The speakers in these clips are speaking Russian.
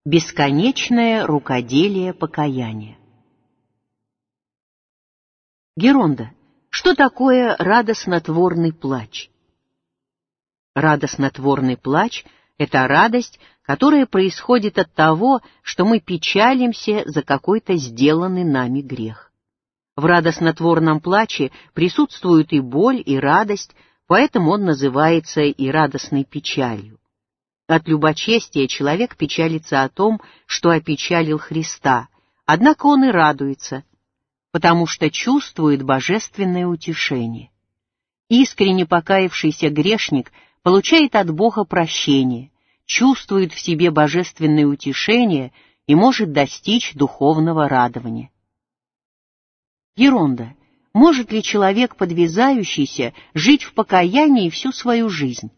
Бесконечное рукоделие покаяния. Геронда, что такое радостнотворный плач? Радостнотворный плач — это радость, которая происходит от того, что мы печалимся за какой-то сделанный нами грех. В радостнотворном плаче присутствуют и боль, и радость, поэтому он называется и радостной печалью. От любочестия человек печалится о том, что опечалил Христа, однако он и радуется, потому что чувствует божественное утешение. Искренне покаявшийся грешник получает от Бога прощение, чувствует в себе божественное утешение и может достичь духовного радования. Геронда, может ли человек, подвязающийся, жить в покаянии всю свою жизнь?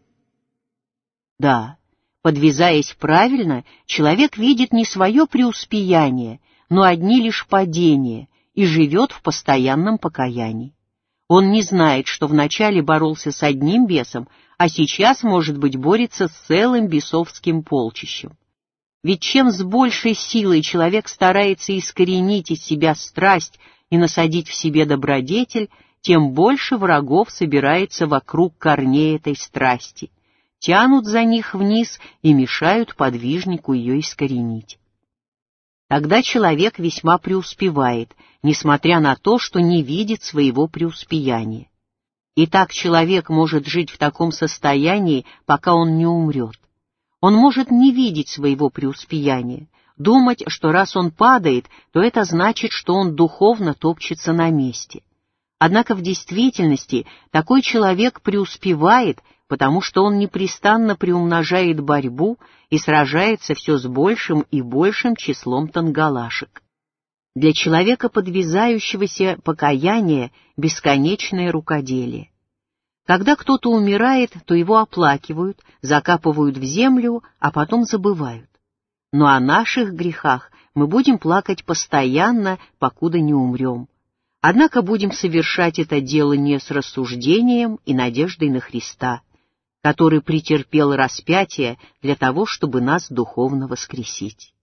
Да. Подвязаясь правильно, человек видит не свое преуспеяние, но одни лишь падения, и живет в постоянном покаянии. Он не знает, что вначале боролся с одним бесом, а сейчас, может быть, борется с целым бесовским полчищем. Ведь чем с большей силой человек старается искоренить из себя страсть и насадить в себе добродетель, тем больше врагов собирается вокруг корней этой страсти, тянут за них вниз и мешают подвижнику ее искоренить. Тогда человек весьма преуспевает, несмотря на то, что не видит своего преуспеяния. И так человек может жить в таком состоянии, пока он не умрет. Он может не видеть своего преуспеяния, думать, что раз он падает, то это значит, что он духовно топчется на месте. Однако в действительности такой человек преуспевает, потому что он непрестанно приумножает борьбу и сражается все с большим и большим числом тангалашек. Для человека, подвязающегося покаяние, бесконечное рукоделие. Когда кто-то умирает, то его оплакивают, закапывают в землю, а потом забывают. Но о наших грехах мы будем плакать постоянно, покуда не умрем. Однако будем совершать это дело не с рассуждением и надеждой на Христа, который претерпел распятие для того, чтобы нас духовно воскресить.